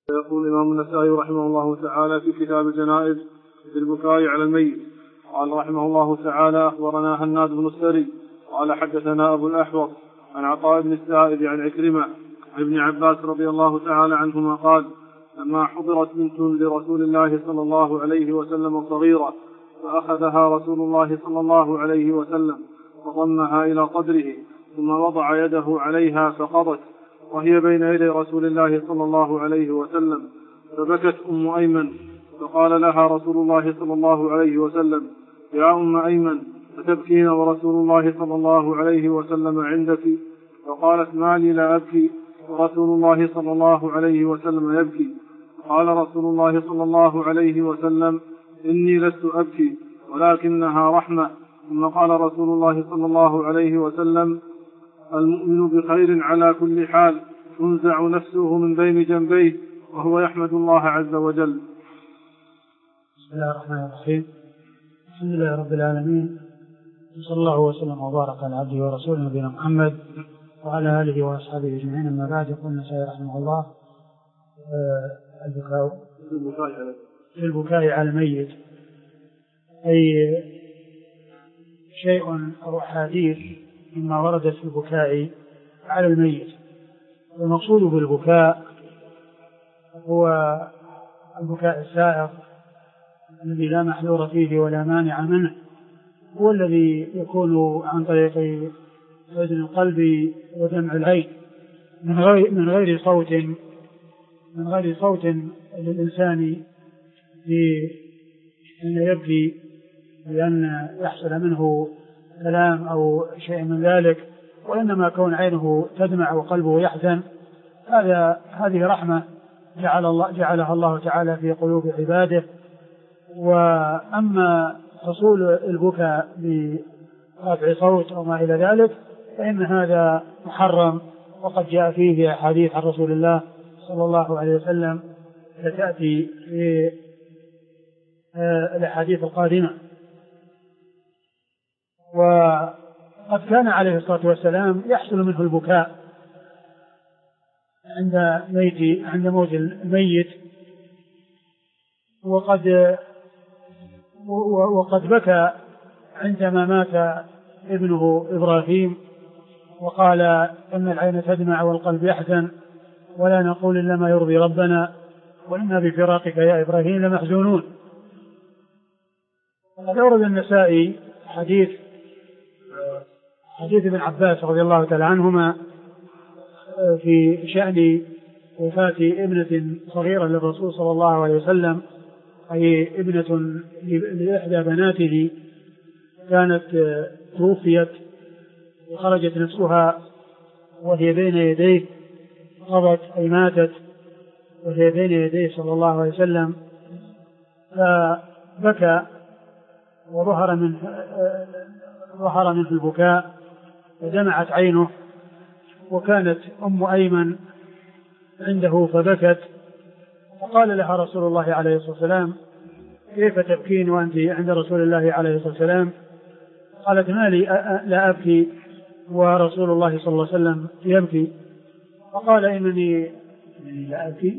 يقول الإمام النسائي رحمه الله تعالى في كتاب الجنائز في البكاء على الميت. قال رحمه الله تعالى: أخبرنا هناد بن السري قال حدثنا أبو الأحوص عن عطاء بن السائب عن عكرمة عن ابن عباس رضي الله تعالى عنهما قال: لما حضرت بنت لرسول الله صلى الله عليه وسلم صغيرة فأخذها رسول الله صلى الله عليه وسلم فضمها إلى قدره ثم وضع يده عليها فقضت وهي بين يدي رسول الله صلى الله عليه وسلم، فبكت أم أيمن فقال لها رسول الله صلى الله عليه وسلم: يا أم أيمن فتبكين ورسول الله صلى الله عليه وسلم عندك؟ فقالت: ما لي لا أبكي ورسول الله صلى الله عليه وسلم يبكي. قال رسول الله صلى الله عليه وسلم: إني لست أبكي ولكنها رحمة. ثم قال رسول الله صلى الله عليه وسلم: المؤمن بخير على كل حال، تنزع نفسه من بين جنبيه وهو يحمد الله عز وجل. بسم الله الرحمن الرحيم. الحمد لله رب العالمين، صلى الله وسلم وبارك على عبده ورسوله نبينا محمد وعلى آله وأصحابه أجمعين. أما بعد، يقول النسائي رحمه الله: في البكاء على الميت، أي شيء أو أحاديث مما وردت في البكاء على الميت. المقصود بالبكاء هو البكاء السائغ الذي لا محذور فيه ولا مانع منه، هو الذي يكون عن طريق حزن القلب ودمع العين من غير صوت للإنسان في أن يبكي لأن يحصل منه كلام أو شيء من ذلك، وإنما كون عينه تدمع وقلبه يحزن، هذه رحمة جعلها الله تعالى في قلوب عباده. وأما حصول البكاء برفع صوت أو ما إلى ذلك فإن هذا محرم، وقد جاء فيه أحاديث عن رسول الله صلى الله عليه وسلم ستأتي في الأحاديث القادمة. وقد كان عليه الصلاة والسلام يحصل منه البكاء عند موت الميت، وقد بكى عندما مات ابنه إبراهيم وقال: إن العين تدمع والقلب يحزن ولا نقول إلا ما يرضي ربنا وإنا بفراقك يا إبراهيم لمحزونون. وقد أورد النسائي حديث ابن عباس رضي الله تعالى عنهما في شأن وفاة ابنة صغيرة للرسول صلى الله عليه وسلم، أي ابنة لإحدى بناته كانت توفيت وخرجت نفسها وهي بين يديه، قضت أي ماتت وهي بين يديه صلى الله عليه وسلم، فبكى وظهر منه البكاء ودمعت عينه، وكانت أم أيمن عنده فبكت، فقال لها رسول الله عليه الصلاة والسلام: كيف تبكين وأنت عند رسول الله عليه الصلاة والسلام؟ قالت: ما لي لا أبكي ورسول الله صلى الله عليه وسلم يبكي. فقال: إنني لا أبكي،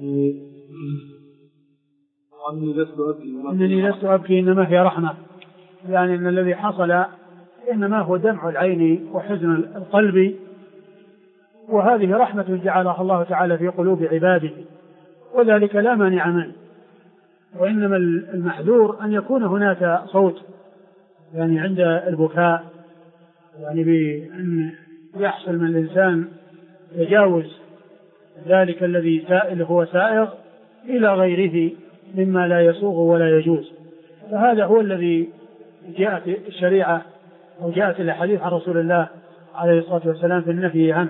إنني لست أبكي إنما هي رحمة، يعني أن الذي حصل إنما هو دمع العين وحزن القلب، وهذه رحمة جعلها الله تعالى في قلوب عباده، وذلك لا مانع منه. وإنما المحذور أن يكون هناك صوت يعني عند البكاء، يعني بأن يحصل من الإنسان تجاوز ذلك الذي هو سائغ إلى غيره مما لا يسوغ ولا يجوز. فهذا هو الذي جاءت الشريعة أو جاءت الحديث عن رسول الله عليه الصلاة والسلام في النهي عنه.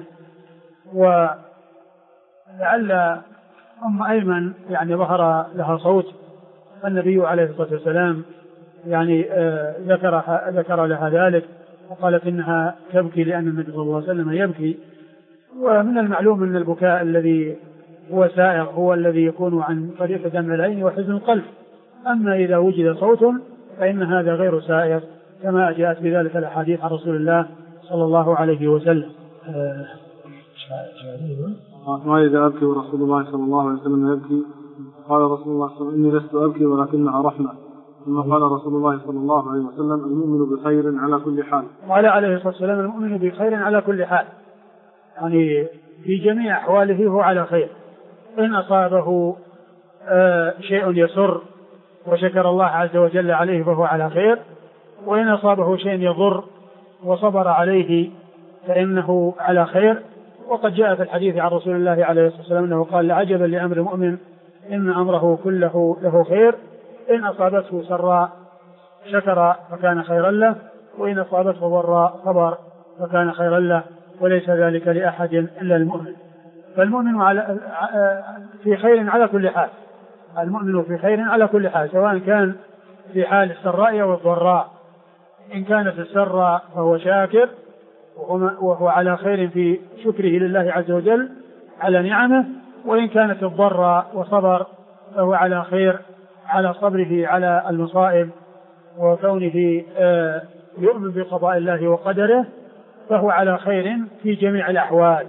ولعل أم أيمن يعني ظهر لها صوت، فالنبي عليه الصلاة والسلام يعني ذكر لها ذلك، وقالت إنها تبكي لأن النبي صلى الله عليه وسلم يبكي. ومن المعلوم أن البكاء الذي هو سائغ هو الذي يكون عن طريق دمع العين وحزن القلب، أما إذا وجد صوت فإن هذا غير سائغ، كما جاءت بذلك الأحاديث عن رسول الله صلى الله عليه وسلم. ما إذا أبكي ورسول الله صلى الله عليه وسلم يبكي؟ قال رسول الله صلى الله عليه وسلم: إني لست أبكي ولكنها رحمة. ثم قال رسول الله صلى الله عليه وسلم: المؤمن بخير على كل حال. قال عليه الصلاة والسلام: المؤمن بخير على كل حال، يعني في جميع أحواله هو على خير. إن أصابه شيء يسر وشكر الله عز وجل عليه فهو على خير، وإن أصابه شيء يضر وصبر عليه فإنه على خير. وقد جاء في الحديث عن رسول الله عليه الصلاة والسلام أنه قال: لعجبا لأمر المؤمن إن أمره كله له خير، إن أصابته سراء شكر فكان خيرا له، وإن أصابته ضراء صبر فكان خيرا له، وليس ذلك لأحد إلا المؤمن. فالمؤمن في خير على كل حال، المؤمن في خير على كل حال، سواء كان في حال السراء أو الضراء. إن كان في السراء فهو شاكر وهو على خير في شكره لله عز وجل على نعمه، وإن كانت الضراء وصبر فهو على خير على صبره على المصائب وكونه يؤمن بقضاء الله وقدره، فهو على خير في جميع الأحوال.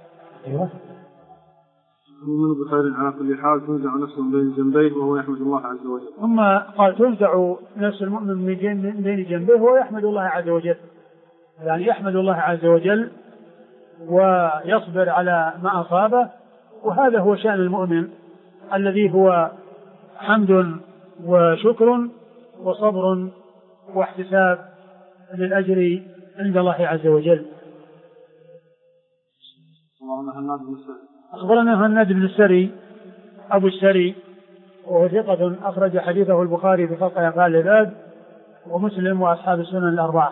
المؤمن بخير على كل حال تنزع نفسه من بين جنبيه وهو يحمد الله عز وجل. ثم قال: تنزع نفس المؤمن من بين جنبيه وهو يحمد الله عز وجل، يعني يحمد الله عز وجل ويصبر على ما أصابه. وهذا هو شأن المؤمن الذي هو حمد وشكر وصبر واحتساب للأجر عند الله عز وجل. أخبرنا هناد بن السري أبو السري، وهو ثقة أخرج حديثه البخاري في خلق أفعال العباد ومسلم وأصحاب السنن الأربعة.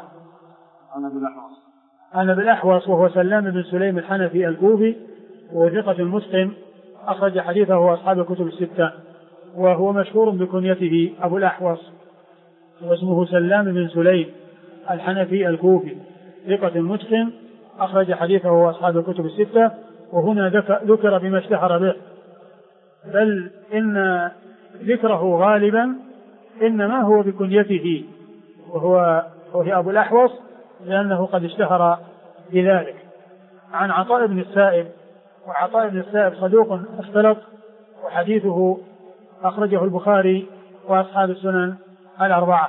عن أبي الأحوص وهو سلام بن سليم الحنفي الكوفي، وهو ثقة مسلم أخرج حديثه وأصحاب الكتب الستة، وهو مشهور بكنيته أبو الأحوص، واسمه سلام بن سليم الحنفي الكوفي، ثقة مسلم أخرج حديثه وأصحاب الكتب الستة. وهنا ذكر بما اشتهر به، بل إن ذكره غالبا إنما هو بكنيته وهو أبو الأحوص، لأنه قد اشتهر بذلك. عن عطاء بن السائب، وعطاء بن السائب صدوق اختلط، وحديثه أخرجه البخاري وأصحاب السنن الأربعة.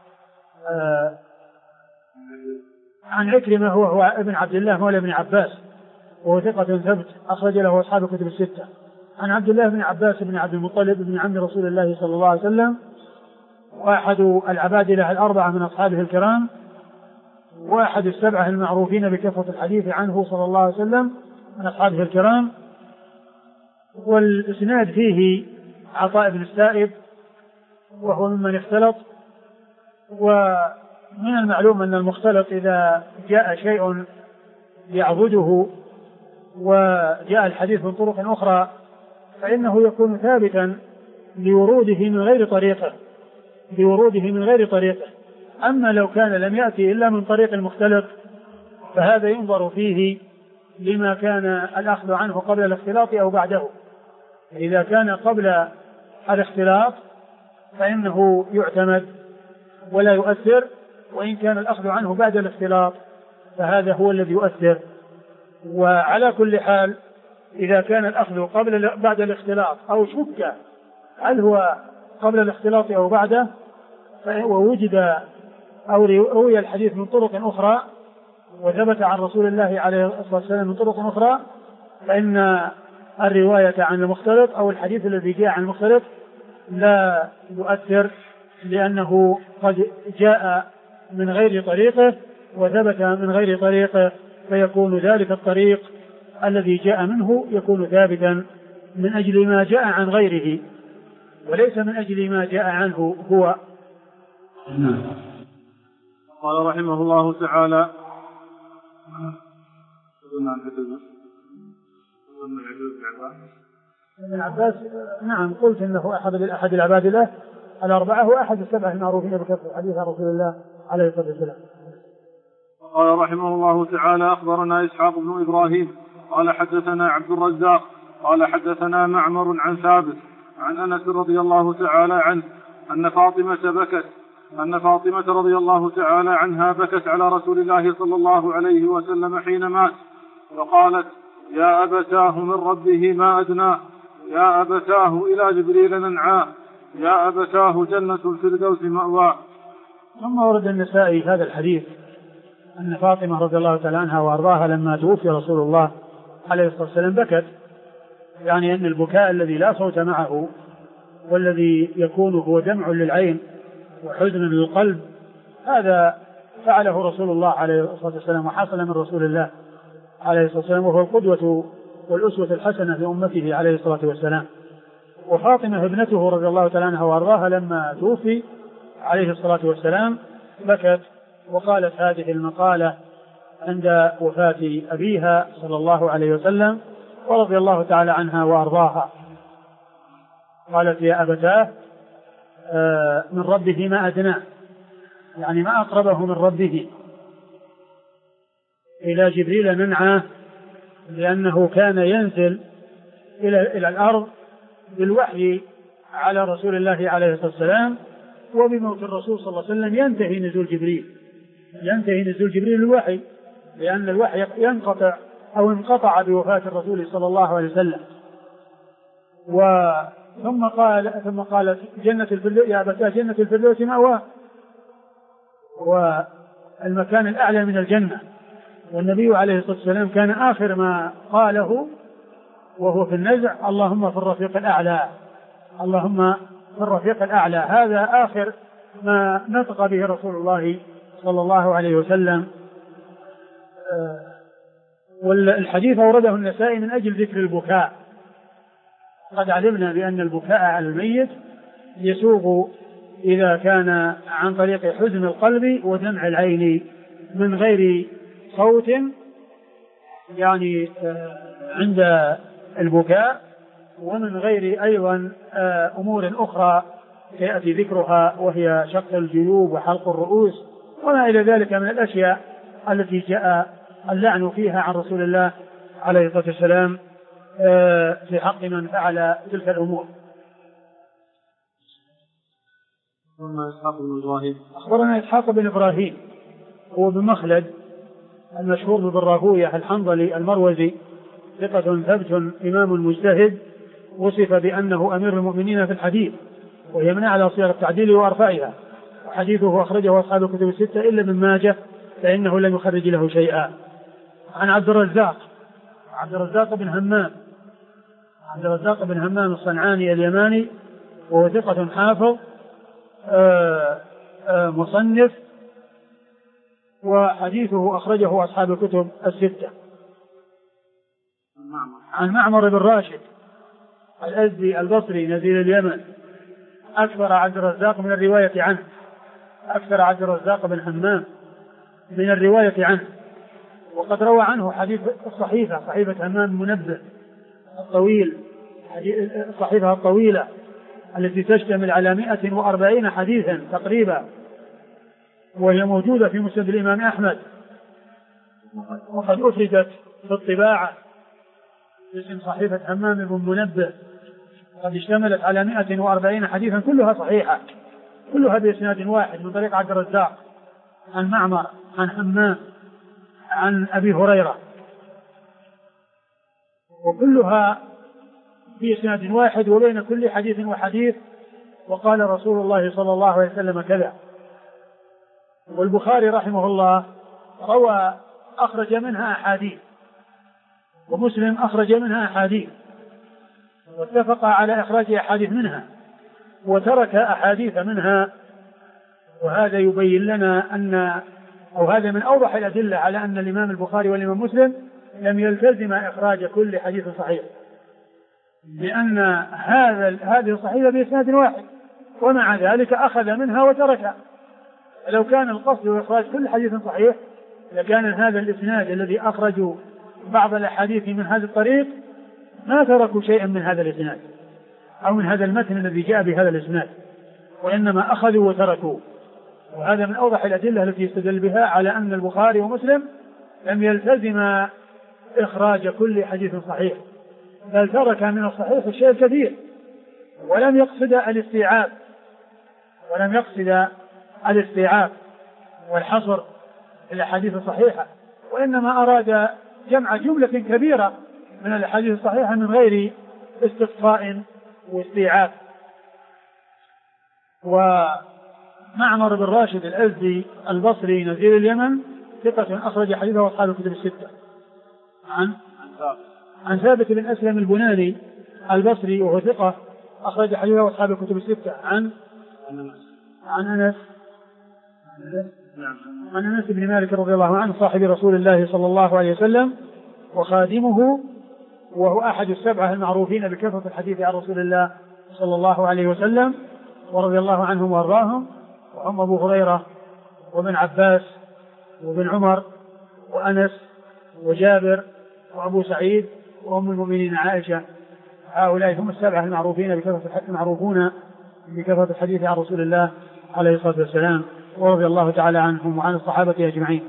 عن عكرمة هو ابن عبد الله مولى بن عباس، وهو ثقة ثبت أخرج له أصحاب الكتب الستة. عن عبد الله بن عباس بن عبد المطلب بن عم رسول الله صلى الله عليه وسلم، وأحد العبادلة الأربعة من أصحابه الكرام، وأحد السبعة المعروفين بكثرة الحديث عنه صلى الله عليه وسلم من أصحابه الكرام. والإسناد فيه عطاء بن السائب وهو ممن اختلط، ومن المعلوم أن المختلط إذا جاء شيء يعبده وجاء الحديث من طرق أخرى فإنه يكون ثابتا لوروده من غير طريقه. أما لو كان لم يأتي إلا من طريق المختلط فهذا ينظر فيه لما كان الأخذ عنه قبل الاختلاط أو بعده. إذا كان قبل الاختلاط فإنه يعتمد ولا يؤثر، وإن كان الأخذ عنه بعد الاختلاط فهذا هو الذي يؤثر. وعلى كل حال إذا كان الأخذ بعد الاختلاط أو شك هل هو قبل الاختلاط أو بعده، ووجد أو روي الحديث من طرق أخرى وثبت عن رسول الله عليه الصلاة والسلام من طرق أخرى، فإن الرواية عن المختلط أو الحديث الذي جاء عن المختلط لا يؤثر، لأنه قد جاء من غير طريقه وثبت من غير طريقه، فيكون ذلك الطريق الذي جاء منه يكون ثابتا من أجل ما جاء عن غيره وليس من أجل ما جاء عنه هو. قال رحمه الله تعالى: ابن عباس نعم قلت انه احد العبادلة الأربعة واحد السبعة المعروفين بكثرة حديث رسول الله عليه الصلاة والسلام. قال رحمه الله تعالى: أخبرنا إسحاق بن إبراهيم قال حدثنا عبد الرزاق قال حدثنا معمر عن ثابت عن أنس رضي الله تعالى عنه أن فاطمة رضي الله تعالى عنها بكت على رسول الله صلى الله عليه وسلم حين مات، فقالت: يا أبتاه من ربه ما أدناه، يا أبتاه إلى جبريل ننعاه، يا أبتاه جنة الفردوس مأواه. ثم ورد النسائي هذا الحديث أن فاطمة رضي الله تعالى عنها وأرضاها لما توفي رسول الله عليه الصلاة والسلام بكت، يعني أن البكاء الذي لا صوت معه والذي يكون هو دمع للعين وحزن للقلب هذا فعله رسول الله عليه الصلاة والسلام وحصل من رسول الله عليه الصلاة والسلام، وهو القدوة والأسوة الحسنة في أمته عليه الصلاة والسلام. وفاطمة ابنته رضي الله تعالى عنها وأرضاها لما توفي عليه الصلاة والسلام بكت وقالت هذه المقالة عند وفاة أبيها صلى الله عليه وسلم ورضي الله تعالى عنها وأرضاها. قالت يا أبتاه من ربه ما أدناه، يعني ما أقربه من ربه. إلى جبريل ننعاه لأنه كان ينزل إلى الأرض بالوحي على رسول الله عليه الصلاة والسلام، وبموت الرسول صلى الله عليه وسلم ينتهي نزول جبريل الوحي، لأن الوحي ينقطع أو انقطع بوفاة الرسول صلى الله عليه وسلم. ثم قالت جنة الفردوس يا أبتاه جنة الفردوس مأواه، والمكان الأعلى من الجنة. والنبي عليه الصلاة والسلام كان آخر ما قاله وهو في النزع اللهم في الرفيق الأعلى، اللهم في الرفيق الأعلى. هذا آخر ما نطق به رسول الله صلى الله عليه وسلم. والحديث أورده النسائي من أجل ذكر البكاء. قد علمنا بأن البكاء على الميت يسوغ إذا كان عن طريق حزن القلب ودمع العين من غير صوت، يعني عند البكاء، ومن غير أيضا أمور أخرى سيأتي ذكرها وهي شق الجيوب وحلق الرؤوس وما إلى ذلك من الأشياء التي جاء اللعن فيها عن رسول الله عليه الصلاة والسلام في حق من فعل تلك الأمور. أخبرنا إسحاق بن إبراهيم هو بن مخلد المشهور بن راهوية الحنظلي المروزي، ثقة ثبت إمام مجتهد، وصف بأنه أمير المؤمنين في الحديث، وهي من أعلى صيغ التعديل وأرفعها، وحديثه أخرجه أصحاب الكتب الستة إلا ابن ماجه فإنه لم يخرج له شيئا. عن عبد الرزاق بن همام الصنعاني اليماني، وهو ثقة حافظ مصنف، وحديثه أخرجه أصحاب الكتب الستة. عن معمر بن راشد الأزدي البصري نزيل اليمن، أكثر عبد الرزاق بن همام من الرواية عنه، وقد روى عنه حديث صحيفة همام المنبه الطويل، الصحيفة الطويلة التي تشتمل على 140 حديثا تقريبا، وهي موجودة في مسند الإمام أحمد، وقد أفردت في الطباعة باسم صحيفة همام بن منبه، قد اشتملت على 140 حديثا كلها صحيحة، كلها بإسناد واحد من طريق عبد الرزاق عن معمر عن همام عن أبي هريرة، وكلها بإسناد واحد، وبين كل حديث وحديث وقال رسول الله صلى الله عليه وسلم كذا. والبخاري رحمه الله أخرج منها أحاديث، ومسلم أخرج منها أحاديث، واتفق على إخراج أحاديث منها وترك أحاديث منها. وهذا يبين لنا هذا من أوضح الأدلة على أن الإمام البخاري والإمام مسلم لم يلتزم إخراج كل حديث صحيح، لأن هذه الصحيفة بإسناد واحد، ومع ذلك أخذ منها وتركها. لو كان القصد إخراج كل حديث صحيح لكان هذا الإسناد الذي أخرجوا بعض الأحاديث من هذا الطريق ما تركوا شيئا من هذا الإسناد أو من هذا المتن الذي جاء بهذا الإسناد، وإنما أخذوا وتركوا. وهذا من أوضح الأدلة التي يستدل بها على أن البخاري ومسلم لم يلتزم إخراج كل حديث صحيح، بل ترك من الصحيح الشيء الكثير، ولم يقصد الاستيعاب والحصر الأحاديث الصحيحة، وإنما أراد جمع جملة كبيرة من الأحاديث الصحيحة من غير استقصاء واستيعاب. ومعمر بن راشد الأزدي البصري نزيل اليمن ثقة أخرج حديثه أصحاب الكتب الستة. عن ثابت بن أسلم البناني البصري وهو ثقة أخرج حديثه أصحاب الكتب الستة. عن أنس بن مالك رضي الله عنه صاحب رسول الله صلى الله عليه وسلم وخادمه، وهو أحد السبعة المعروفين بكثرة الحديث عن رسول الله صلى الله عليه وسلم ورضي الله عنهم وأرضاهم، وهم أبو هريرة وابن عباس وابن عمر وأنس وجابر وأبو سعيد وأم المؤمنين عائشة. هؤلاء هم السبعة المعروفون بكثرة الحديث عن رسول الله عليه الصلاة والسلام، ورضي الله تعالى عنهم وعن الصحابة أجمعين.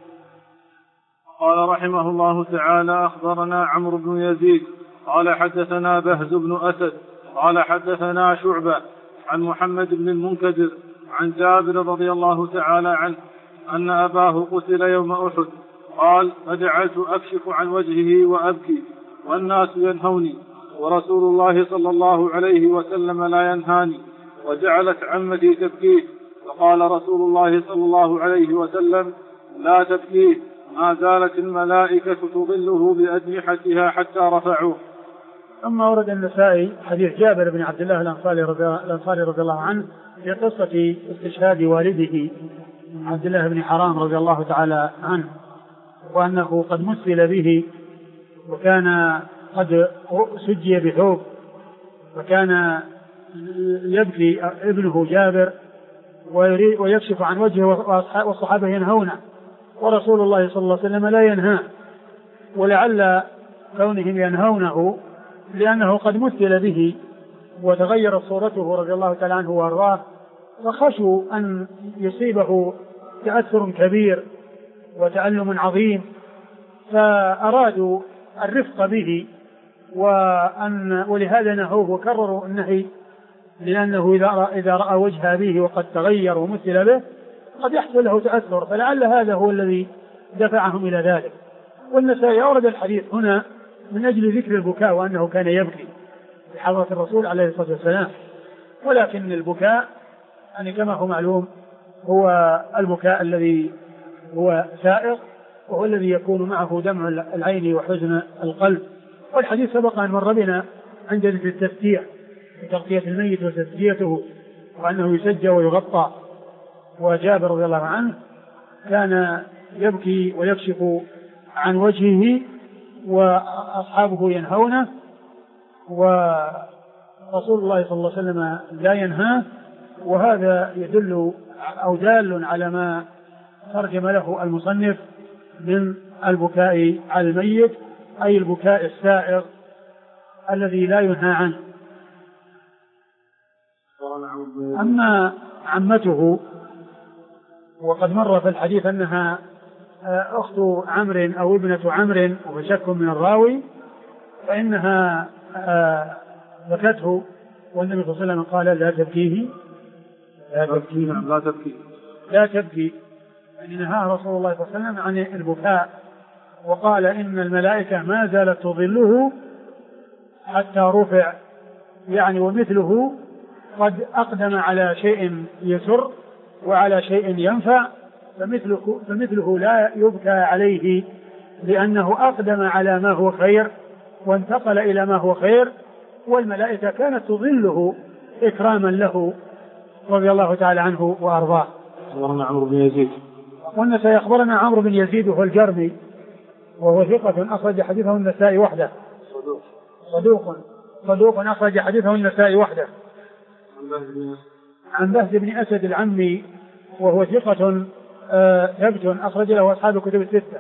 قال رحمه الله تعالى: أخبرنا عمرو بن يزيد قال حدثنا بهز بن أسد قال حدثنا شعبة عن محمد بن المنكدر عن جابر رضي الله تعالى عنه أن أباه قتل يوم أحد. قال: فجعلت أكشف عن وجهه وأبكي والناس ينهوني ورسول الله صلى الله عليه وسلم لا ينهاني، وجعلت عمتي تبكيه، فقال رسول الله صلى الله عليه وسلم: لا تبكيه، ما زالت الملائكة تظله بأجنحتها حتى رفعوه. ثم ورد النسائي حديث جابر بن عبد الله الأنصاري رضي الله عنه في قصة استشهاد والده عبد الله بن حرام رضي الله تعالى عنه، وأنه قد مثل به وكان قد سجي بثوب، وكان يبكي ابنه جابر ويكشف عن وجهه والصحابة ينهونه ورسول الله صلى الله عليه وسلم لا ينهى، ولعل كونهم ينهونه لأنه قد مثل به وتغيرت صورته رضي الله تعالى عنه وارضاه، فخشوا أن يصيبه تأثر كبير وتألم عظيم، فأرادوا الرفق به ولهذا نهوه وكرروا النهي، لأنه إذا رأى وجه أبيه وقد تغير ومثل به قد يحصل له تأثر، فلعل هذا هو الذي دفعهم إلى ذلك. والنسائي أورد الحديث هنا من أجل ذكر البكاء وأنه كان يبكي في حضرة الرسول عليه الصلاة والسلام، ولكن البكاء يعني كما هو معلوم هو البكاء الذي هو سائغ، وهو الذي يكون معه دمع العين وحزن القلب. والحديث سبق أن مر بنا عند ذكر التسجيع وتغطية الميت وتسجيته وأنه يسجى ويغطى. وجابر رضي الله عنه كان يبكي ويكشف عن وجهه وأصحابه ينهونه، ورسول الله صلى الله عليه وسلم لا ينهاه، وهذا يدل أو دال على ما ترجم له المصنف من البكاء على الميت، أي البكاء السائغ الذي لا ينهى عنه. أما عمته وقد مر في الحديث أنها أخت عمرو أو ابنة عمرو وشك من الراوي، فإنها بكته، والنبي صلى الله عليه وسلم قال: لا تبكيه لا تبكي، يعني نهى رسول الله صلى الله عليه وسلم عن البكاء، وقال: إن الملائكة ما زالت تظله حتى رفع، يعني ومثله قد أقدم على شيء يسر وعلى شيء ينفع، فمثله لا يبكى عليه لأنه أقدم على ما هو خير وانتقل إلى ما هو خير، والملائكة كانت تظله إكراما له رضي الله تعالى عنه وأرضاه. أخبرنا عمرو بن يزيد. قلنا سيخبرنا عمرو بن يزيد وهو الجرمي، وهو ثقة أخرج حديثه النسائي وحده. صدوق أخرج حديثه النسائي وحده. عن بهز بن أسد العمي، وهو ثقة ثبت أخرج له أصحاب الكتب الستة.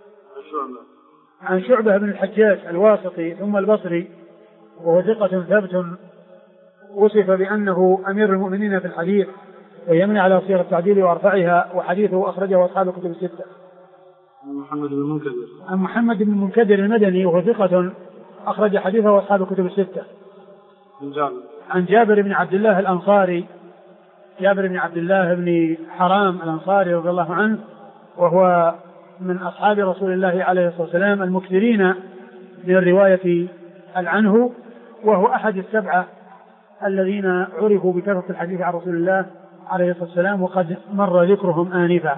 عن شعبة بن الحجاج الواسطي ثم البصري، وهو ثقة ثبت وصف بأنه أمير المؤمنين في الحديث ويمنع على صيغ التعديل وأرفعها، وحديثه أخرجه أصحاب الكتب الستة. عن محمد بن المنكدر المدني، وهو ثقة أخرج حديثه أصحاب الكتب الستة. عن جابر بن عبد الله الأنصاري، جابر بن عبد الله بن حرام الأنصاري رضي الله عنه، وهو من أصحاب رسول الله عليه الصلاة والسلام المكثرين من الرواية عنه، وهو أحد السبعة الذين عرفوا بكثرة الحديث عن رسول الله عليه الصلاة والسلام، وقد مر ذكرهم آنفا.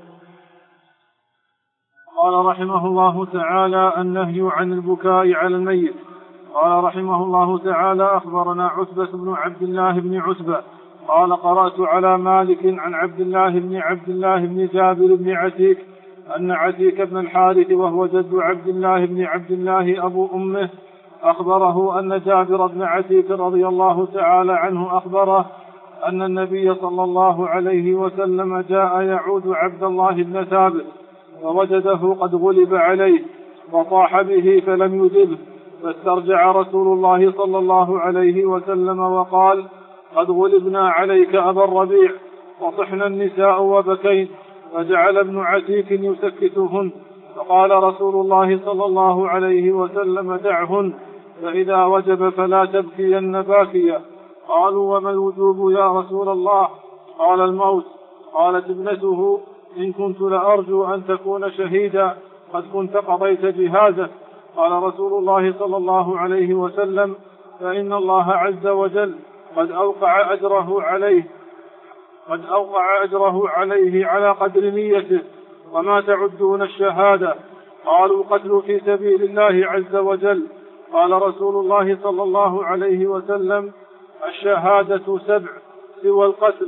قال رحمه الله تعالى: النهي عن البكاء على الميت. قال رحمه الله تعالى: أخبرنا عتبة بن عبد الله بن عتبة قال: قرأت على مالك عن عبد الله بن جابر بن عتيك أن عتيك بن الحارث وهو جد عبد الله أبو أمه أخبره أن جابر بن عتيك رضي الله تعالى عنه أخبره أن النبي صلى الله عليه وسلم جاء يعود عبد الله بن ثابت فوجده قد غلب عليه وطاح به فلم يجبه، فاسترجع رسول الله صلى الله عليه وسلم وقال: قد غلبنا عليك أبا الربيع. وصحن النساء وبكين، فجعل ابن عتيك يسكتهن، فقال رسول الله صلى الله عليه وسلم: دعهن، فإذا وجب فلا تبكين باكية. قالوا: وما الوجوب يا رسول الله؟ قال: الموت. قالت ابنته: إن كنت لأرجو أن تكون شهيدا قد كنت قضيت جهازك. قال رسول الله صلى الله عليه وسلم: فإن الله عز وجل قد أوقع أجره عليه على قدر نيته. وما تعدون الشهادة؟ قالوا: القتل في سبيل الله عز وجل. قال رسول الله صلى الله عليه وسلم: الشهادة سبع سوى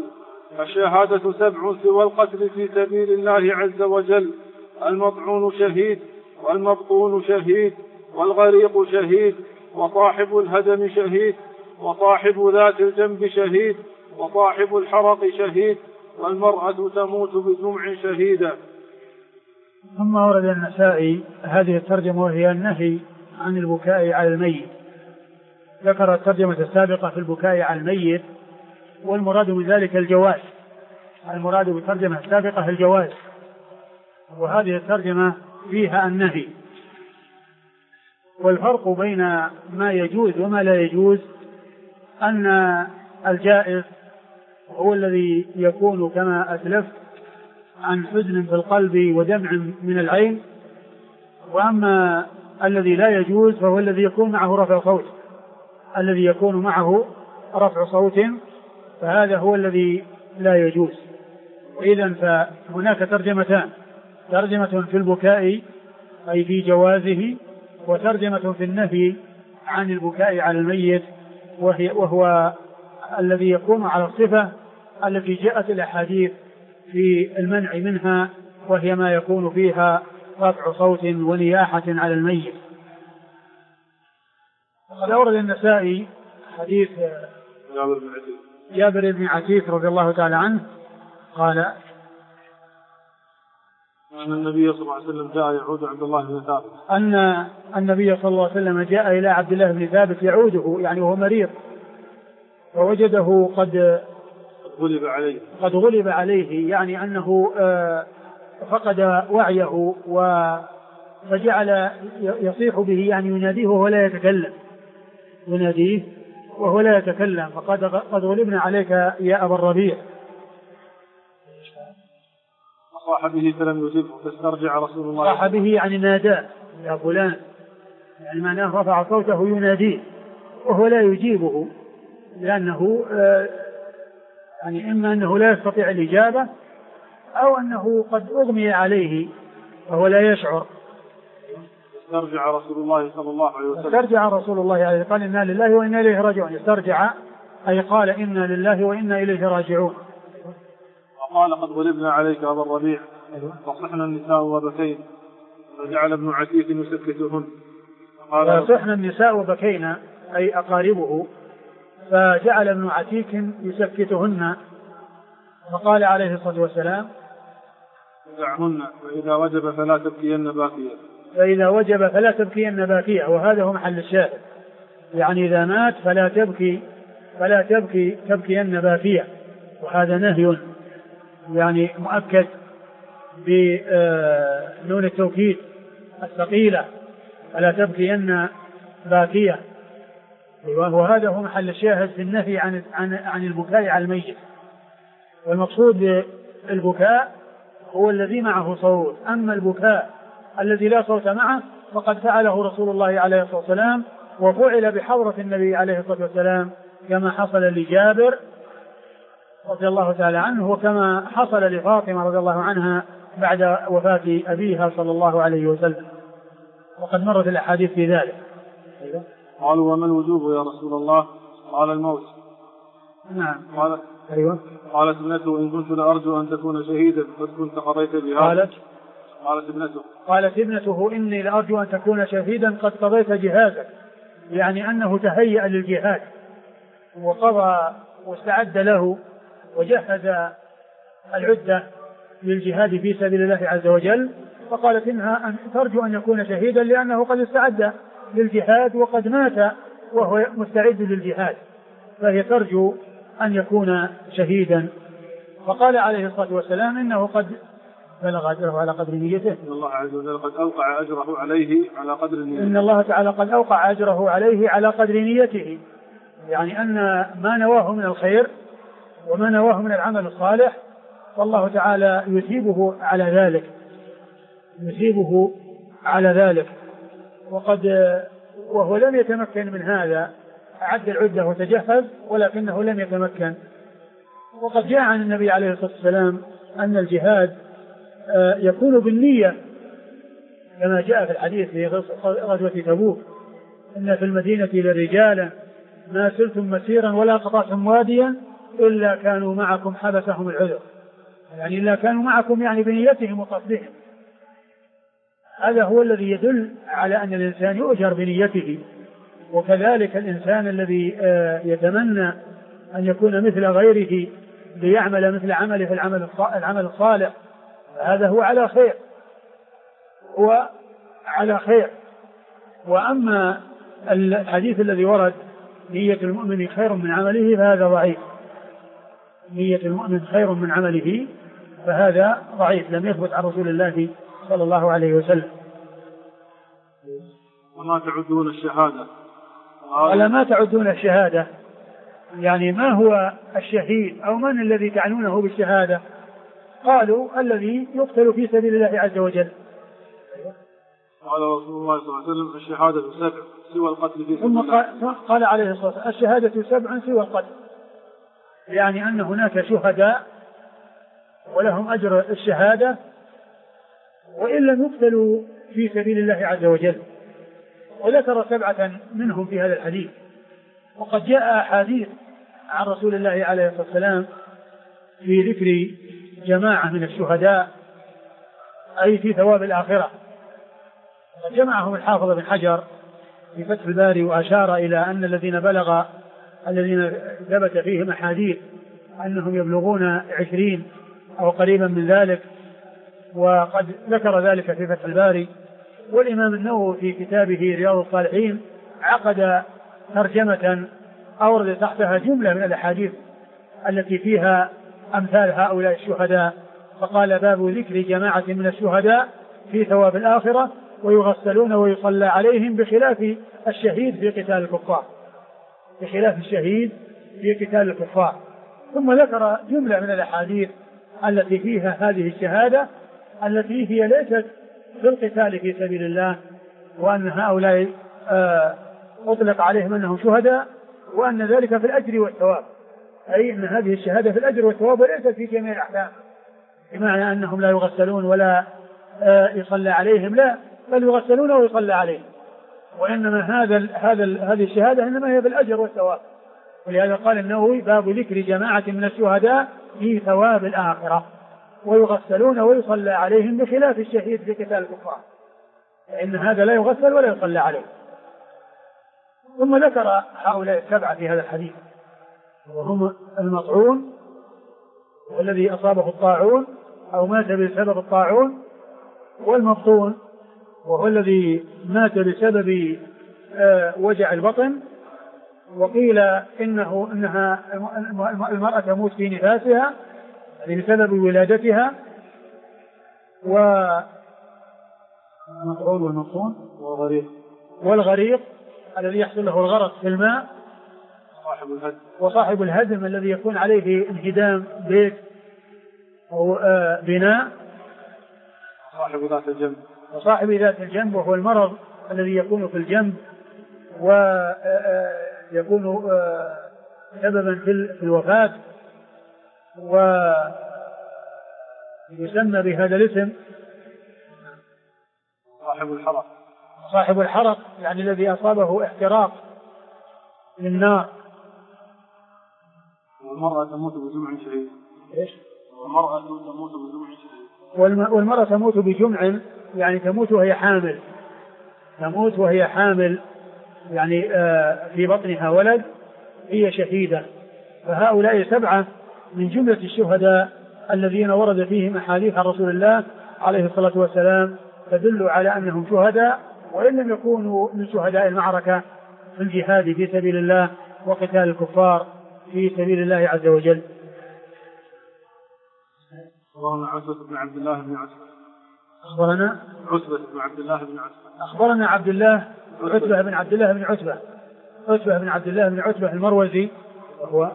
القتل في سبيل الله عز وجل: المطعون شهيد، والمبطون شهيد، والغريق شهيد، وصاحب الهدم شهيد، وصاحب ذات الجنب شهيد، وصاحب الحرق شهيد، والمرأة تموت بجمع شهيدا. ثم ورد النسائي هذه الترجمة وهي النهي عن البكاء على الميت. ذكر الترجمة السابقة في البكاء على الميت، والمراد من ذلك الجواز. المراد بالترجمة السابقة الجواز، وهذه الترجمة فيها النهي. والفرق بين ما يجوز وما لا يجوز أن الجائز هو الذي يكون كما أسلف عن حزن في القلب ودمع من العين، وأما الذي لا يجوز فهو الذي يكون معه رفع صوت، فهذا هو الذي لا يجوز. إذن فهناك ترجمتان: ترجمة في البكاء أي في جوازه، وترجمة في النهي عن البكاء على الميت، وهو الذي يكون على الصفة التي جاءت الأحاديث في المنع منها، وهي ما يكون فيها رفع صوت ونياحة على الميت. وقد أورد النسائي حديث جابر بن عتيك رضي الله تعالى عنه قال: أن النبي صلى الله عليه وسلم جاء يعود عبد الله بن ثابت، أن النبي صلى الله عليه وسلم جاء إلى عبد الله بن ثابت يعوده، يعني وهو مريض، فوجده قد غلب عليه، يعني أنه فقد وعيه، فجعل يصيح به، يعني يناديه وهو لا يتكلم، فقد غلبنا عليك يا أبا الربيع. صاح به فلم يجبه، فاسترجع رسول الله. صاح به يعني ناداه: يا فلان، يعني معناه رفع صوته يناديه وهو لا يجيبه، لأنه يعني إما أنه لا يستطيع الإجابة، أو أنه قد أغمي عليه وهو لا يشعر. استرجع رسول الله صلى الله عليه وسلم. استرجع رسول الله عليه، قال: إنا لله وإنا إليه راجعون. استرجع أي قال: إنا لله وإنا إليه راجعون. وقال: قد غلبنا عليك أبا الربيع. فصحنا النساء وبكين، فجعل ابن عتيك يسكتهن. فصحنا النساء وبكينا أي أقاربه، فجعل ابن عتيك يسكتهن، فقال عليه الصلاة والسلام: دعهن، فإذا وجب فلا تبكين باكية. وهذا هو محل الشاهد، يعني إذا مات فلا تبكين باكية، وهذا نهي يعني مؤكد بنون التوكيد الثقيلة: فلا تبكين باكية. وهذا هو محل الشاهد في النهي عن البكاء على الميت. والمقصود بالبكاء هو الذي معه صوت، أما البكاء الذي لا صوت معه فقد فعله رسول الله عليه الصلاة والسلام، وفعل بحضرة النبي عليه الصلاة والسلام كما حصل لجابر رضي الله تعالى عنه، وكما حصل لفاطمة رضي الله عنها بعد وفاة أبيها صلى الله عليه وسلم، وقد مرت الأحاديث في ذلك. قالوا وما الوجوب يا رسول الله؟ قال الموت. نعم. قالت ابنته إن كنت لأرجو أن تكون شهيدا قد كنت قضيت بهذا. قالت ابنته إني لأرجو أن تكون شهيدا قد قضيت جهازك، يعني أنه تهيأ للجهاد وقضى واستعد له وجهز العدة للجهاد في سبيل الله عز وجل، فقالت إنها أن ترجو أن يكون شهيدا لأنه قد استعد للجهاد وقد مات وهو مستعد للجهاد، فهي ترجو أن يكون شهيدا. فقال عليه الصلاة والسلام إنه قد بلغ أجره على قدر نيته. إن الله عز وجل قد أوقع أجره عليه على قدر نيته. إن الله تعالى قد أوقع أجره عليه على قدر نيته، يعني أن ما نواه من الخير وما نواه من العمل الصالح فالله تعالى يثيبه على ذلك. وهو لم يتمكن من هذا، أعد العدة وتجهز ولكنه لم يتمكن. وقد جاء عن النبي عليه الصلاة والسلام أن الجهاد يكون بالنية كما جاء في الحديث في غزوة تبوك إن في المدينة لرجالا ما سرتم مسيرا ولا قطعتم واديا إلا كانوا معكم حبسهم العذر، يعني إلا كانوا معكم يعني بنيتهم وقصدهم. هذا هو الذي يدل على أن الإنسان يؤجر بنيته. وكذلك الإنسان الذي يتمنى أن يكون مثل غيره ليعمل مثل عمله في العمل الصالح، هذا هو على خير. وأما الحديث الذي ورد نية المؤمن خير من عمله فهذا ضعيف. نية المؤمن خير من عمله فهذا ضعيف، لم يثبت عن رسول الله صلى الله عليه وسلم. وما تعدون الشهادة؟ ولا ما تعدون الشهادة، يعني ما هو الشهيد أو من الذي تعنونه بالشهادة؟ قالوا الذي يقتل في سبيل الله عز وجل. قال رسول الله صلى الله عليه وسلم الشهادة 7 سوى القتل في سبيل الله. قال عليه الصلاة والسلام الشهادة 7 سوى القتل، يعني أن هناك شهداء ولهم أجر الشهادة وإن لم يقتلوا في سبيل الله عز وجل. وذكر 7 منهم في هذا الحديث. وقد جاء أحاديث عن رسول الله عليه الصلاة والسلام في ذكر جماعة من الشهداء أي في ثواب الآخرة. جمعهم الحافظ بن حجر في فتح الباري وأشار إلى أن الذين ثبت فيهم أحاديث أنهم يبلغون 20 أو قريبا من ذلك، وقد ذكر ذلك في فتح الباري. والإمام النووي في كتابه رياض الصالحين عقد ترجمة أورد تحتها جملة من الأحاديث التي فيها أمثال هؤلاء الشهداء، فقال باب ذكر جماعة من الشهداء في ثواب الآخرة ويغسلون ويصلى عليهم بخلاف الشهيد في قتال الكفار. ثم ذكر جملة من الأحاديث التي فيها هذه الشهادة التي هي ليست في القتال في سبيل الله، وأن هؤلاء أطلق عليهم أنهم شهداء، وأن ذلك في الأجر والثواب، أي أن هذه الشهادة في الأجر والثواب وليست في جميع الأحكام، بمعنى أنهم لا يغسلون ولا يصلى عليهم، لا، بل يغسلون ويصلى عليهم، وإنما هذه الشهادة إنما هي في الأجر والثواب. ولهذا قال النووي باب ذكر جماعة من الشهداء في ثواب الآخرة ويغسلون ويصلى عليهم بخلاف الشهيد في قتال الكفار، فإن هذا لا يغسل ولا يصلى عليه. ثم ذكر هؤلاء 7 في هذا الحديث، وهم المطعون والذي أصابه الطاعون أو مات بسبب الطاعون، والمبطون وهو الذي مات بسبب وجع البطن، وقيل إنها المرأة تموت في نفاسها بسبب ولادتها، والمطعون والمبطون والغريق الذي يحصل له الغرق في الماء، وصاحب الهدم الذي يكون عليه انهدام بيت أو بناء، وصاحب ذات الجنب وهو المرض الذي يكون في الجنب ويكون سببا في الوفاة، ويسمى بهذا الاسم صاحب الحرق، يعني الذي أصابه احتراق للنار. والمرأة تموت بجمع شهيد. إيش؟ والمرأة تموت بجمع شهيد. والمرأة تموت بجمع، يعني تموت وهي حامل، تموت وهي حامل، يعني في بطنها ولد، هي شهيدة. فهؤلاء 7 من جملة الشهداء الذين ورد فيهم أحاديث عن رسول الله عليه الصلاة والسلام تدل على أنهم شهداء، وإن لم يكونوا من شهداء المعركة في الجهاد في سبيل الله وقتال الكفار في سبيل الله عز وجل. أخبرنا عتبة بن عبد الله بن عتبة. أخبرنا عتبة بن عبد الله بن عتبة. أخبرنا عتبة بن عبد الله بن عتبة. عتبة بن عبد الله بن عتبة المروزي، وهو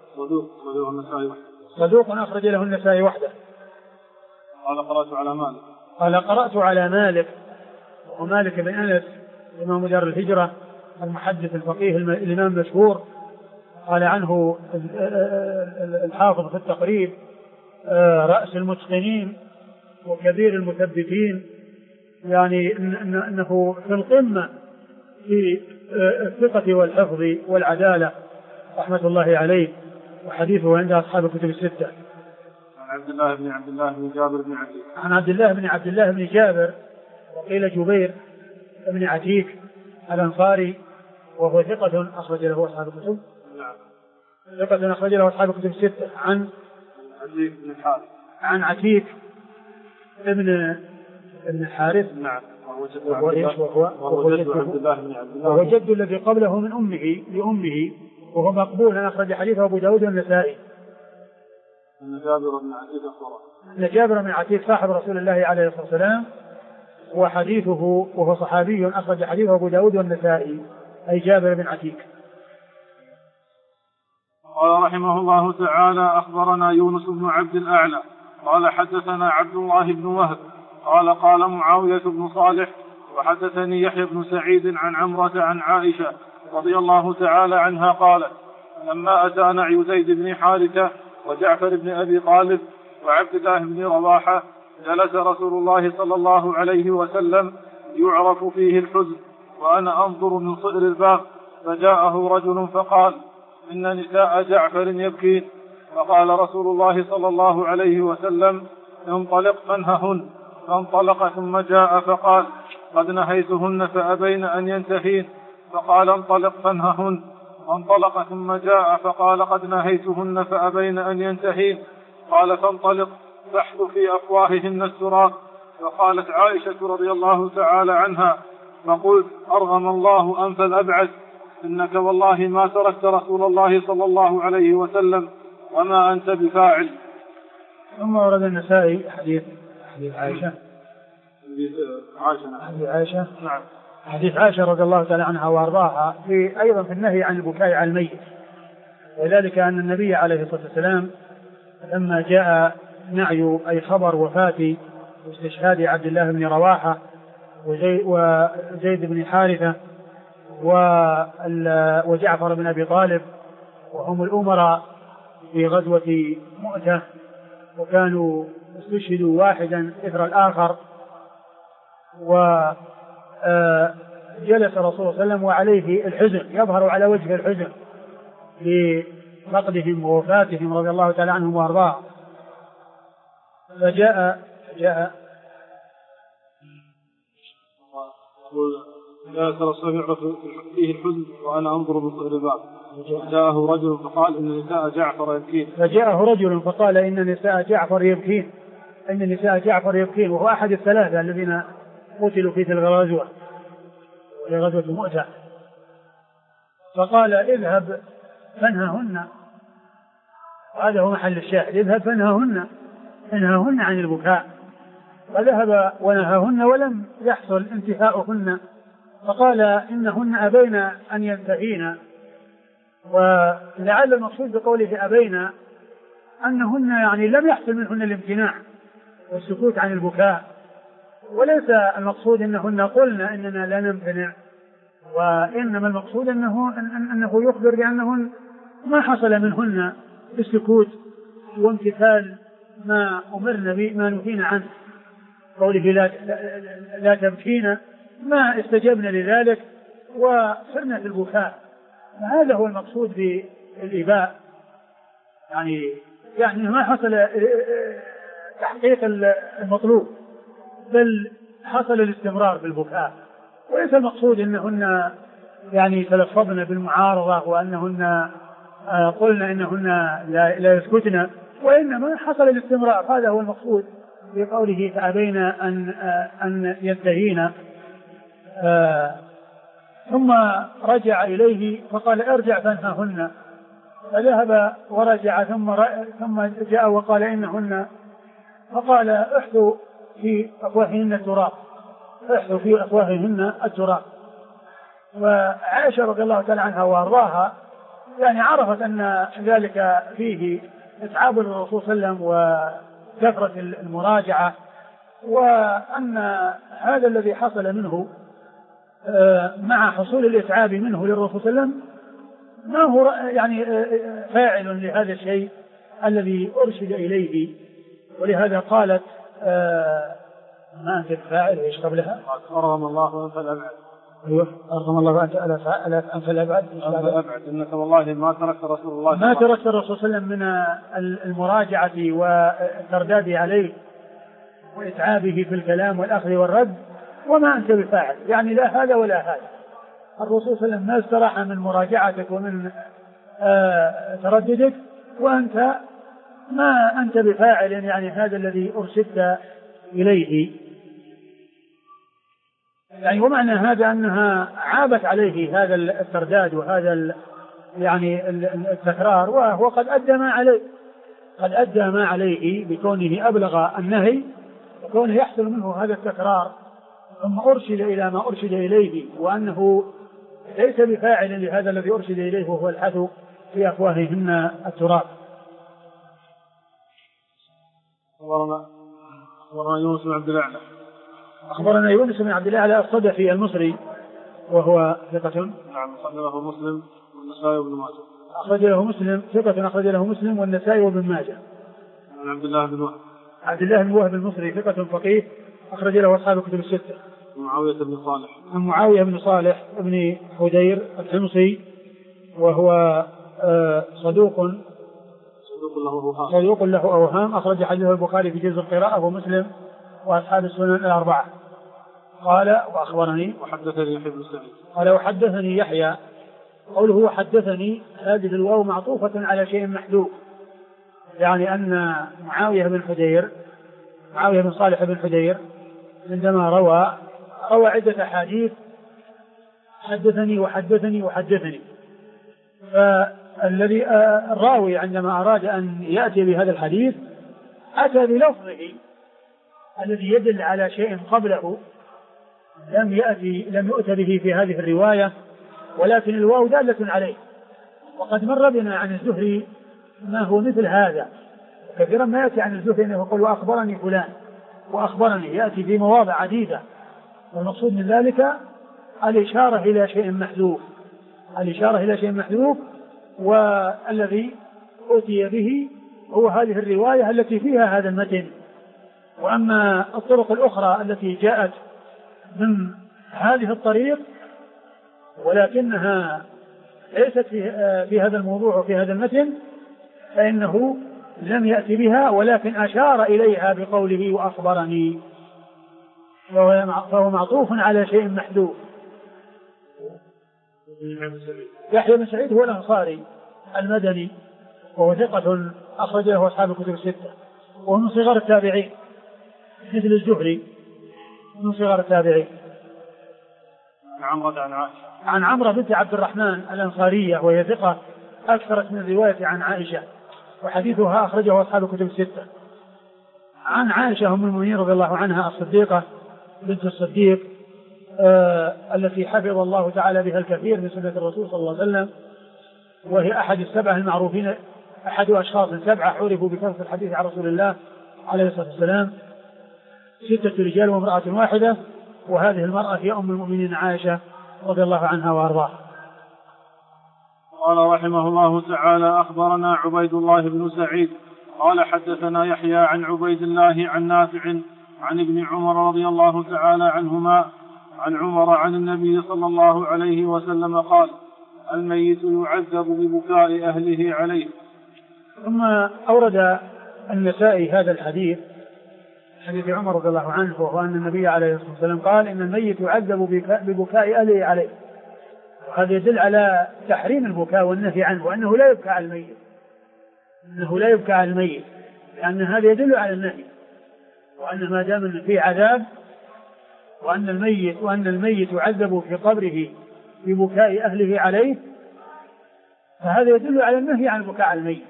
صدوق أخرج له النسائي وحده. قال قرأت على مالك. قال قرأت على مالك، ومالك بن أنس إمام دار الهجرة المحدث الفقيه الإمام المشهور. قال عنه الحافظ في التقريب رأس المتقنين وكبير المثبتين، يعني أنه في القمة في الثقة والحفظ والعدالة رحمة الله عليه، وحديثه عند أصحاب الكتب الستة. عن عبد الله بن جابر بن عتيك. عن عبد الله بن جابر وقيل جبير بن عتيك الأنصاري، وهو ثقة أخرج له أصحاب الكتب. نعم. ثقة أخرج له أصحاب الكتب الستة. عن عتيك بن الحارث. عن عتيك ابن الحارث. نعم. وهو جد الذي قبله من أمه لأمه، وهو مقبول. أخرج حديثه أبو داود والنسائي. أن جابر بن عتيك أخبره. أن جابر بن عتيك صاحب رسول الله عليه الصلاة والسلام، وحديثه وهو صحابي أخرج حديثه أبو داود والنسائي، أي جابر بن عتيك. قال رحمه الله تعالى: أخبرنا يونس بن عبد الأعلى قال حدثنا عبد الله بن وهب قال معاوية بن صالح وحدثني يحيى بن سعيد عن عمرة عن عائشة رضي الله تعالى عنها قالت: لما أتى نعي زيد بن حارثة وجعفر بن أبي طالب وعبد الله بن رواحة جلس رسول الله صلى الله عليه وسلم يعرف فيه الحزن وأنا أنظر من صدر الباب، فجاءه رجل فقال: إن نساء جعفر يبكين. فقال رسول الله صلى الله عليه وسلم: انطلق فانههن. فانطلق ثم جاء فقال: قد نهيتهن فأبين أن ينتهين. فقال: انطلق فانههن. فانطلق ثم جاء فقال: قد نهيتهن فأبين أن ينتهين. قال: فانطلق فاحث في أفواههن السراق. فقالت عائشة رضي الله تعالى عنها: فقلت: أرغم الله أنف الأبعد، إنك والله ما تركت رسول الله صلى الله عليه وسلم وما أنت بفاعل. ثم ورد النسائي حديث عائشة. نعم. حديث عائشة رضي الله تعالى عنها وأرضاها أيضا في النهي عن البكاء على الميت، وذلك أن النبي عليه الصلاة والسلام لما جاء نعي أي خبر وفاة واستشهاد عبد الله بن رواحة وزيد بن حارثة وجعفر بن أبي طالب، وهم الأمراء في غزوة مؤتة، وكانوا استشهدوا واحدا إثر الآخر، وجلس رسول الله صلى الله عليه وسلم وعليه الحزن، يظهر على وجهه الحزن لفقدهم ووفاتهم رضي الله تعالى عنهم وأرضاهم. فجاء رسول يعرف فيه الحزن وأنا أنظر من صدر الباب، جاءه رجل فقال: إن نساء جعفر يبكين. فجاءه رجل فقال: إن نساء جعفر يبكين، إن نساء جعفر يبكين، وهو أحد الثلاثة الذين قتلوا في تلك الغزوة، في غزوة مؤتة. فقال: اذهب فانههن. هذا هو محل الشاهد: اذهب فانههن، انههن عن البكاء. فذهب ونهاهن ولم يحصل انتهاؤهن، فقال: إنهن أبين أن ينتهين. ولعل المقصود بقوله أبين أنهن يعني لم يحصل منهن الامتناع والسكوت عن البكاء، وليس المقصود أنهن قلنا إننا لا نمتنع، وإنما المقصود أنه يخبر بأنهن ما حصل منهن السكوت وامتثال ما أمرنا به ما نهينا عنه، قوله لا تبكينا، ما استجبنا لذلك وصرنا في البكاء. هذا هو المقصود بالإباء، يعني ما حصل تحقيق المطلوب، بل حصل الاستمرار بالبكاء. وليس المقصود أنهن يعني تلفظن بالمعارضة وأنهن قلنا إنهن لا يسكتن، وإنما حصل الاستمرار. هذا هو المقصود بقوله فأبينا أن ينتهينا. ثم رجع إليه فقال ارجع فانههن، فذهب ورجع ثم جاء وقال إنهن، فقال احثوا في أفواههن التراب، احثوا في أفواههن التراب. وعائشة رضي الله تعالى عنها وارضاها يعني عرفت أن ذلك فيه إتعاب الرسول صلى الله عليه وسلم وكثرة المراجعة، وأن هذا الذي حصل منه مع حصول الإتعاب منه للرسول صلى الله عليه وسلم ما هو يعني فاعل لهذا الشيء الذي أرشد إليه. ولهذا قالت ما أنت الفاعل وإيش قبلها؟ أرغم الله أنت الأبعد. أيوه أرغم الله أنت الأبعد. إنك والله ما تركت رسول الله ما تركت الرسول صلى الله عليه وسلم من المراجعة والترداد عليه وإتعابه في الكلام والأخذ والرد، وما أنت بفاعل، يعني لا هذا ولا هذا. الرسول صلى الله عليه وسلم ما استراح من مراجعتك ومن ترددك، وأنت ما أنت بفاعل يعني هذا الذي أرشدت إليه. يعني ومعنى هذا أنها عابت عليه هذا الترداد وهذا يعني التكرار، وهو قد أدى ما عليه بكونه أبلغ النهي، وكونه يحصل منه هذا التكرار ثم أرشد إلى ما أرشد إليه، وأنه ليس بفاعل لهذا الذي أرشد إليه وهو الحث في أفواههن التراب. أخبرنا يونس بن عبد الأعلى. أخبرنا يونس بن عبد الأعلى الصدفي المصري وهو ثقة. نعم أخرج له مسلم والنسائي وابن ماجه. أخرج له مسلم ثقة أخرج له مسلم والنسائي وابن ماجه. عن عبد الله بن وهب. عبد الله بن وهب المصري ثقة فقيه أخرج له أصحاب الكتب الستة. معاوية بن صالح. عن معاوية بن صالح ابن حدير الحمصي وهو صدوق له أوهام أخرج حديثه البخاري في جزء القراءة ومسلم وأصحاب السنن الأربعة. قال وأخبرني وحدثني يحيى بن سعيد. قال وحدثني يحيى، قوله وحدثني هذه الواو معطوفة على شيء محذوف، يعني أن معاوية بن صالح بن حدير عندما روى عدة أحاديث حدثني. فالذي الراوي عندما أراد أن يأتي بهذا الحديث أتى بلفظه الذي يدل على شيء قبله لم يؤت به في هذه الرواية، ولكن الواو دالة عليه. وقد مر بنا عن الزهري ما هو مثل هذا، كثيرا ما يأتي عن الزهري أنه يقول وأخبرني فلان وأخبرني، يأتي في مواضع عديدة، والمقصود من ذلك الإشارة إلى شيء محذوف، والذي أتي به هو هذه الرواية التي فيها هذا المتن. وأما الطرق الأخرى التي جاءت من هذه الطريق ولكنها ليست في هذا الموضوع وفي هذا المتن فإنه لم يأتي بها، ولكن أشار إليها بقوله وأخبرني، فهو معطوف على شيء محذوف. يحيى بن سعيد هو الأنصاري المدني وهو ثقة أخرج له أصحاب الكتب الستة، وهو من صغار التابعين مثل الزهري من صغار التابعين. عن عمرة بنت عبد الرحمن الأنصارية وهي ثقة أكثرت من الرواية عن عائشة، وحديثها أخرجه أصحاب الكتب الستة. عن عائشة أم المؤمنين رضي الله عنها الصديقة بنت الصديق التي حفظ الله تعالى بها الكثير من سنة الرسول صلى الله عليه وسلم، وهي أحد السبعة المعروفين، أحد أشخاص 7 عرفوا بكثرة الحديث عن رسول الله عليه الصلاة والسلام. 6 رجال وامرأة واحدة، وهذه المرأة هي أم المؤمنين عائشة رضي الله عنها وأرضاها. قال رحمه الله تعالى: أخبرنا عبيد الله بن سعيد قال حدثنا يحيى عن عبيد الله عن نافع عن ابن عمر رضي الله تعالى عنهما عن عمر عن النبي صلى الله عليه وسلم قال: الميت يعذب ببكاء أهله عليه. ثم أورد النسائي هذا الحديث، حديث عمر رضي الله عنه، وهو أن النبي عليه الصلاة والسلام قال: إن الميت يعذب ببكاء أهله عليه. وهذا يدل على تحريم البكاء والنهي عنه، وأنه لا يبكى على الميت، أنه لا يبكى على الميت، لأن هذا يدل على النهي، وأن ما دام أن فيه عذاب وأن الميت يعذب في قبره ببكاء أهله عليه، فهذا يدل على النهي عن البكاء على الميت.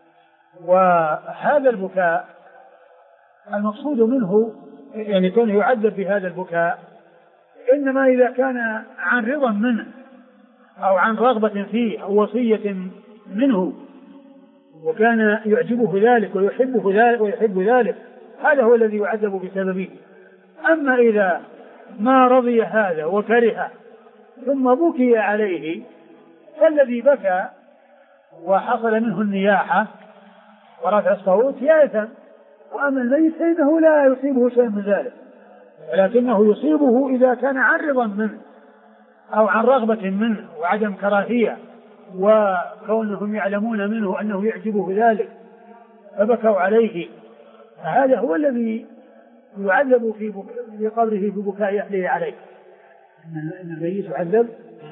وهذا البكاء المقصود منه يعني كونه يعذب بهذا البكاء إنما إذا كان عن رضا منه أو عن رغبة فيه أو وصية منه، وكان يعجبه ذلك ويحب ذلك، هذا هو الذي يعذب بسببه. أما إذا ما رضي هذا وكره ثم بكي عليه، فالذي بكى وحصل منه النياحة ورفع الصوت يأثم، وأما الميت فإنه لا يصيبه شيء من ذلك، ولكنه يصيبه إذا كان عن رضا منه أو عن رغبة منه وعدم كراهية، وكونهم يعلمون منه أنه يعجبه ذلك فبكوا عليه، فهذا هو الذي يعذب في قبره ببكاء أهله عليه. إن الميت يعذب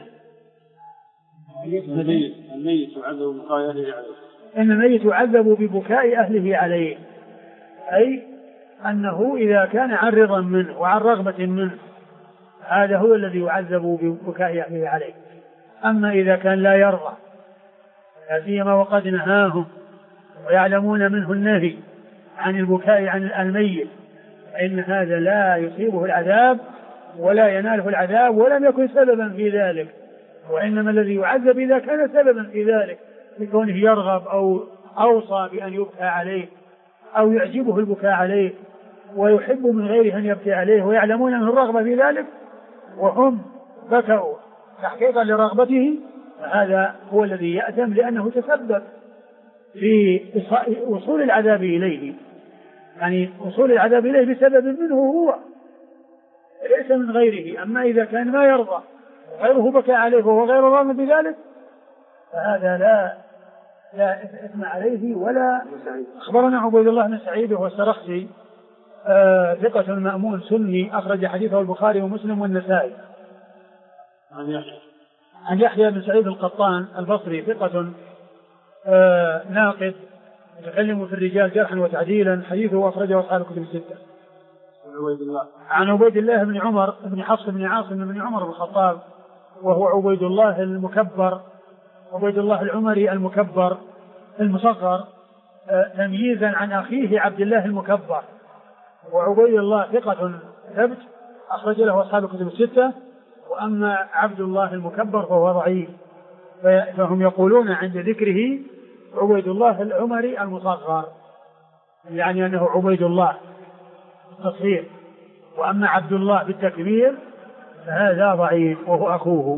إن الميت يعذب ببكاء أهله عليه، أي أنه إذا كان عن رضا منه وعن رغبة منه، هذا هو الذي يعذب ببكاء أهله عليه. أما إذا كان لا يرضى، لا سيما وقد نهاهم ويعلمون منه النهي عن البكاء عن الميت، فإن هذا لا يصيبه العذاب ولا يناله العذاب ولم يكن سببا في ذلك، وإنما الذي يعذب إذا كان سببا في ذلك، لكونه يرغب أو أوصى بأن يبكى عليه أو يعجبه البكاء عليه ويحب من غيره أن يبكي عليه، ويعلمون أنه الرغبة في ذلك وهم بكوا تحقيقا لرغبته، فهذا هو الذي يأثم، لأنه تسبب في وصول العذاب إليه، يعني وصول العذاب إليه بسبب منه هو ليس من غيره. أما إذا كان ما يرضى غيره بكى عليه وهو غير راض بذلك، فهذا لا إثم عليه ولا. أخبرنا عبيد الله بن سعيد وهو السرخسي ثقة مأمون سني، أخرج حديثه البخاري ومسلم والنسائي. عن يحيى بن سعيد القطان البصري ثقة ناقد يتكلم في الرجال جرحا وتعديلا، حديثه أخرجه أصحاب الكتب الستة. عن عبيد الله بن عمر بن حفص بن عاصم بن عمر بن الخطاب، وهو عبيد الله المكبر، عبيد الله العمري المكبر المصغر، تمييزا عن أخيه عبد الله المكبر. وعبيد الله ثقة ثبت أخرج له أصحاب الكتب الستة. وأما عبد الله المكبر فهو ضعيف، فهم يقولون عند ذكره عبيد الله العمري المصغر، يعني أنه عبيد الله التصغير، وأما عبد الله بالتكبير فهذا ضعيف وهو أخوه.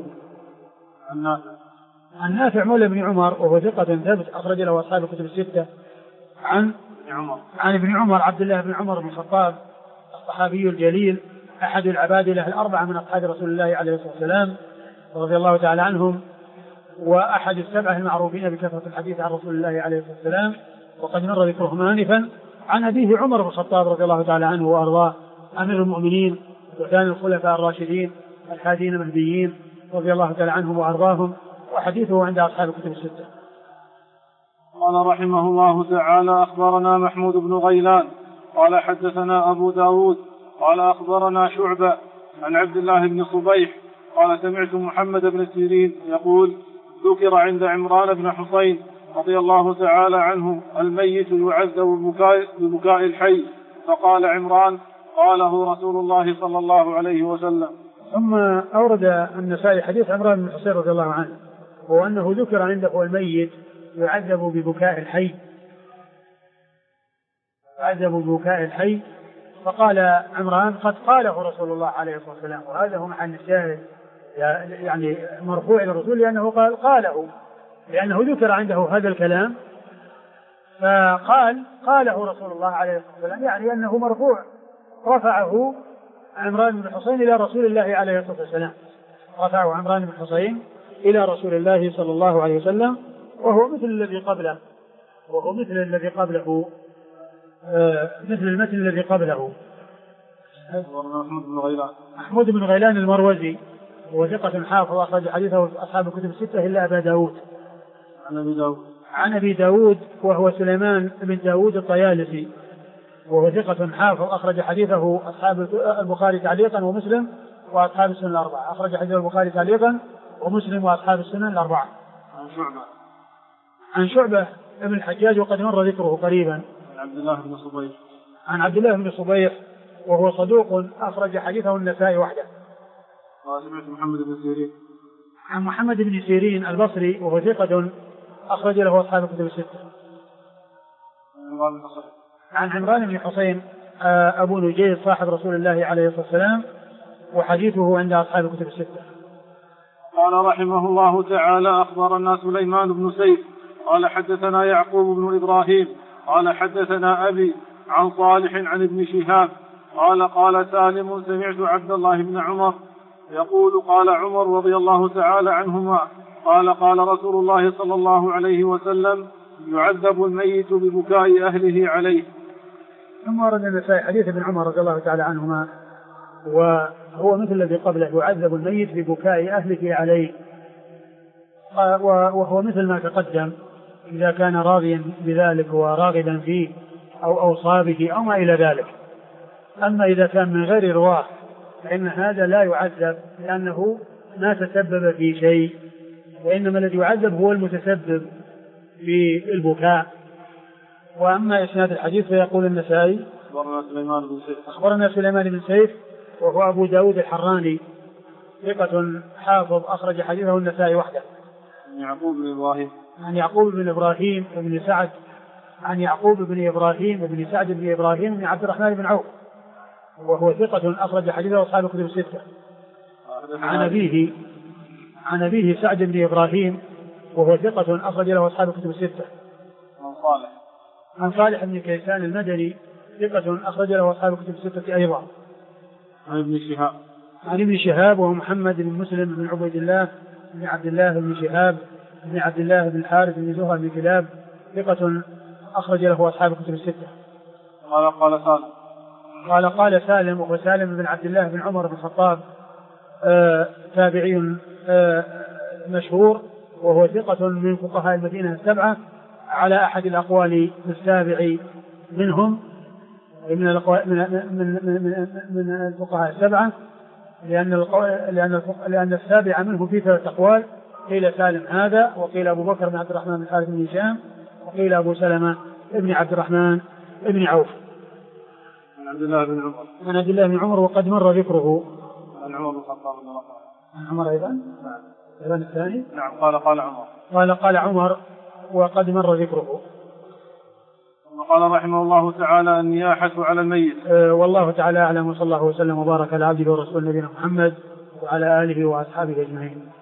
عن نافع مولى بن عمر وهو ثقة ثبت أخرج له أصحاب الكتب الستة. عن ابن عمر عبد الله بن عمر بن الخطاب الصحابي الجليل أحد العبادلة الأربعة من أصحاب رسول الله عليه الصلاة والسلام رضي الله تعالى عنهم، وأحد السبعة المعروفين بكثرة الحديث عن رسول الله عليه الصلاة والسلام، وقد مر ذكرهم آنفا. عن أبيه عمر بن الخطاب رضي الله تعالى عنه وأرضاه أمير المؤمنين وثاني الخلفاء الراشدين الهادين المهديين رضي الله تعالى عنهم وأرضاهم، وحديثه عند أصحاب الكتب الستة. قال رحمه الله تعالى: أخبرنا محمود بن غيلان قال حدثنا أبو داود قال أخبرنا شعبة عن عبد الله بن صبيح قال سمعت محمد بن سيرين يقول: ذكر عند عمران بن حسين رضي الله تعالى عنه: الميت يعذب ببكاء الحي، فقال عمران: قاله رسول الله صلى الله عليه وسلم. ثم أورد النسائي حديث عمران بن حسين رضي الله عنه، وأنه ذكر عنده الميت يعذب ببكاء الحي، يعذب ببكاء الحي، فقال عمران قد قاله رسول الله عليه الصلاة والسلام. وهذا هو محل الشاهد يعني مرفوع إلى الرسول لأنه قاله لأنه ذكر عنده هذا الكلام فقال قاله رسول الله عليه الصلاة والسلام، يعني أنه مرفوع رفعه عمران بن حسين إلى رسول الله عليه الصلاة والسلام، رفعه عمران بن حسين إلى رسول الله صلى الله عليه وسلم، وهو مثل الذي قبله، مثل المتن الذي قبله. محمود بن غيلان المروزي هو ثقة حافظ أخرج حديثه أصحاب الكتب الستة إلا أبا داود. عن أبي داود وهو سليمان بن داود الطيالسي وهو ثقة حافظ أخرج حديثه أصحاب البخاري تعليقا ومسلم وأصحاب السنن الأربعة. أخرج حديث البخاري تعليقا ومسلم وأصحاب السنن الأربعة. عن شعبة ابن الحجاج وقد مر ذكره قريبا. عن عبد الله بن صبيح وهو صدوق أخرج حديثه النسائي وحده. عن محمد بن سيرين البصري وهو ثقة أخرج له أصحاب الكتب الستة. عن عمران بن حسين أبو نجيد صاحب رسول الله عليه الصلاة والسلام وحديثه عند أصحاب الكتب الستة. قال رحمه الله تعالى أخبرنا سليمان بن سيف قال حدثنا يعقوب بن إبراهيم قال حدثنا أبي عن صالح عن ابن شهاب قال سالم سمعت عبد الله بن عمر يقول قال عمر رضي الله تعالى عنهما قال رسول الله صلى الله عليه وسلم يعذب الميت ببكاء أهله عليه. ثم ورد النسائي حديث ابن عمر رضي الله تعالى عنهما وهو مثل الذي قبله يعذب الميت ببكاء أهله عليه، وهو مثل ما تقدم إذا كان راضيا بذلك وراغبا فيه أو أوصى به أو ما إلى ذلك. أما إذا كان من غير رواه فإن هذا لا يعذب لأنه ما تسبب في شيء، وإنما الذي يعذب هو المتسبب في البكاء. وأما إسناد الحديث فيقول النسائي أخبرنا سليمان بن سيف وهو أبو داود الحراني ثقة حافظ أخرج حديثه النسائي وحده. عن يعقوب بن إبراهيم بن سعد عن يعقوب بن إبراهيم بن سعد بن إبراهيم بن عبد الرحمن بن عوف وهو ثقة أخرج حديثه أصحاب الكتب الستة. عن أبيه سعد بن إبراهيم وهو ثقة أخرج له أصحاب الكتب الستة. عن صالح بن كيسان المدني ثقة أخرج له أصحاب الكتب الستة أيضا. عن ابن شهاب وهو محمد بن مسلم بن عبيد الله بن عبد الله بن شهاب بن عبد الله بن الحارث بن زهر بن كلاب ثقة أخرج له أصحاب الكتب الستة. قال سالم وهو سالم بن عبد الله بن عمر بن الخطاب تابعي مشهور وهو ثقة من فقهاء المدينة السبعة على أحد الأقوال السابع منهم من الفقهاء السبعة لأن السابع منه في ثلاث أقوال، قيل سالم هذا وقيل أبو بكر بن عبد الرحمن بن الحارث بن هشام وقيل أبو سلمة بن عبد الرحمن بن عوف. عن عبد الله بن عمر وقد مر ذكره. عن عمر بن الخطاب عن عمر أيضا الثاني. نعم قال عمر. قال عمر وقد مر ذكره. قال رحمه الله تعالى النياحة على الميت. والله تعالى أعلم وصلى الله وسلم وبارك على عبده ورسوله نبينا محمد وعلى آله وأصحابه أجمعين.